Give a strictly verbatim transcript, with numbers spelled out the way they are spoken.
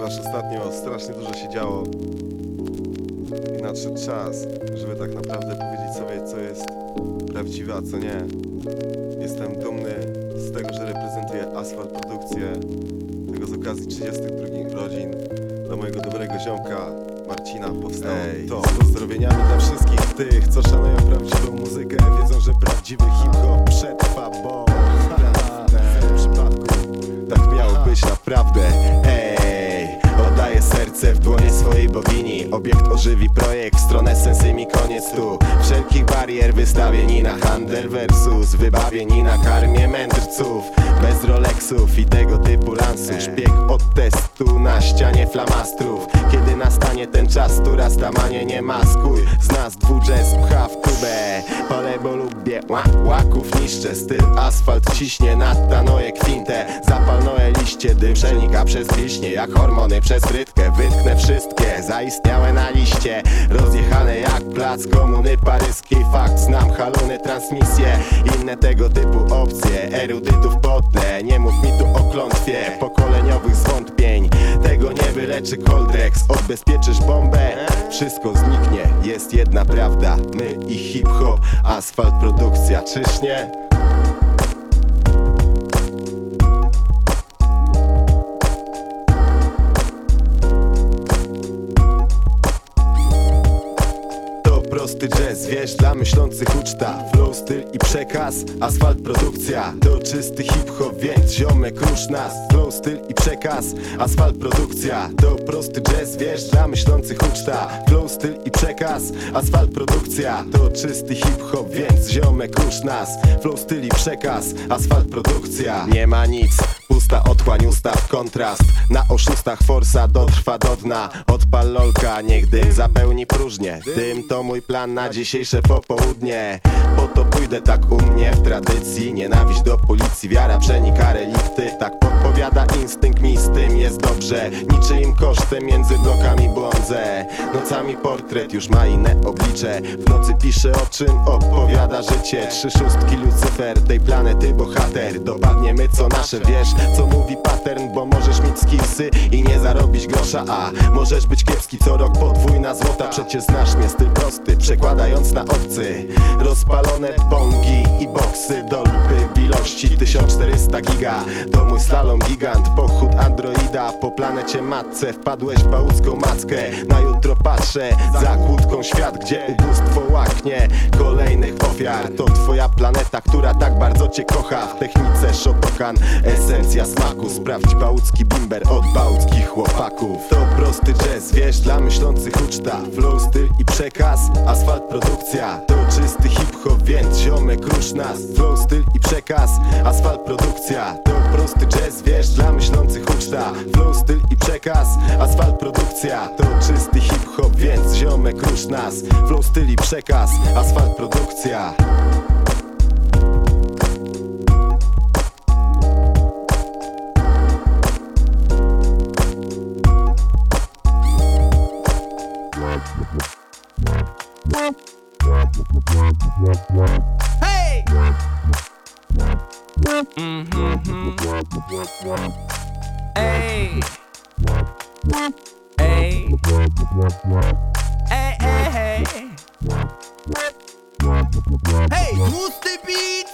ponieważ ostatnio strasznie dużo się działo i nadszedł czas, żeby tak naprawdę powiedzieć sobie, co jest prawdziwe, a co nie. Jestem dumny z tego, że reprezentuję Asfalt Produkcję, tego z okazji trzydziestych drugich urodzin dla mojego dobrego ziomka Marcina powstało Ej, to. Z pozdrowieniami dla wszystkich tych, co szanują prawdziwą muzykę, wiedzą, że prawdziwy hip-hop przetrwa, bo w tym przypadku tak miało być naprawdę. Ej, oddaję serce w dłonie swojej bogini. Obiekt ożywi projekt, w stronę sensymi koniec tu. Wszelkich barier wystawieni na handel versus wybawieni na karmie mędrców. Bez Rolexów i tego typu lansów. Szpieg od testu na ścianie flamastrów. Kiedy nastanie ten czas, tu rastamanie nie maskuj. Z nas dwu jazz pcha w tubę. Palę, bo lubię łak, łaków niszczę. Styl asfalt ciśnie nad tanoje kwintę. Zapal noe liście, dym przenika przez wiśnie. Jak hormony przez frytkę, wytknę wszystkie zaistniałe na liście. Rozjechane jak plac komuny paryskiej. Fakt, znam haluny, transmisje, inne tego typu opcje. Erudytów potnę, nie mów mi tu o klątwie pokoleniowych zwątpień. Tego nie wyleczy Coldrex, odbezpieczysz bombę, wszystko zniknie. Jest jedna prawda, my i hip-hop, Asfalt Produkcja, czyż nie? Prosty jazz, wiesz, dla myślących uczta. Flow, styl i przekaz, Asfalt Produkcja to czysty hip-hop, więc ziomek rusz nas. Flow, styl i przekaz, Asfalt Produkcja to prosty jazz, wiesz, dla myślących uczta. Flow, styl i przekaz, Asfalt Produkcja to czysty hip-hop, więc ziomek rusz nas. Flow, styl i przekaz, Asfalt Produkcja. Nie ma nic, pusta otchłań, ustaw kontrast. Na oszustach forsa dotrwa do dna. Odpal lolka, niech dym zapełni próżnię. Dym to mój plan na dzisiejsze popołudnie. Po to pójdę tak u mnie w tradycji. Nienawiść do policji, wiara przenika relikty. Tak podpowiada instynkt, mi z tym jest dobrze. Niczyim kosztem między blokami błądzę. Nocami portret już ma inne oblicze. W nocy pisze, o czym opowiada życie. Trzy szóstki Lucyfer, tej planety bohater. Dopadniemy co nasze, wiesz co mówi pattern. Bo możesz mieć skillsy i nie zarobić grosza, a możesz być kiepski, co rok podwójna złota. Przecież znasz mnie, styl prosty, przekładając na obcy. Rozpalone bongi i boksy, dolpy w ilości tysiąc czterysta giga. To mój slalom gigant, pochód androida. Po planecie matce wpadłeś w bałucką mackę. Na jutro patrzę za kłódką świat, gdzie ubóstwo łaknie kolejnych ofiar. To twoja planeta, która tak bardzo cię kocha. W technice Shotokan, esencja smaku. Sprawdź bałucki bimber od bałuckich chłopaków. To prosty jazz, wiesz, dla myślących uczta. Flow, styl i przekaz, Asfalt Produkcja to czysty hip-hop, więc ziomek rusz nas. Flow, styl i przekaz, Asfalt Produkcja to prosty jazz, wiesz, dla myślących uczta. Flow, styl i przekaz, Asfalt Produkcja to czysty hip-hop, więc ziomek rusz nas. Flow, styl i przekaz, Asfalt Produkcja. Hey! Mm-hmm. Hey! Hey! Hey, hey, hey! Hey, tłusty beat!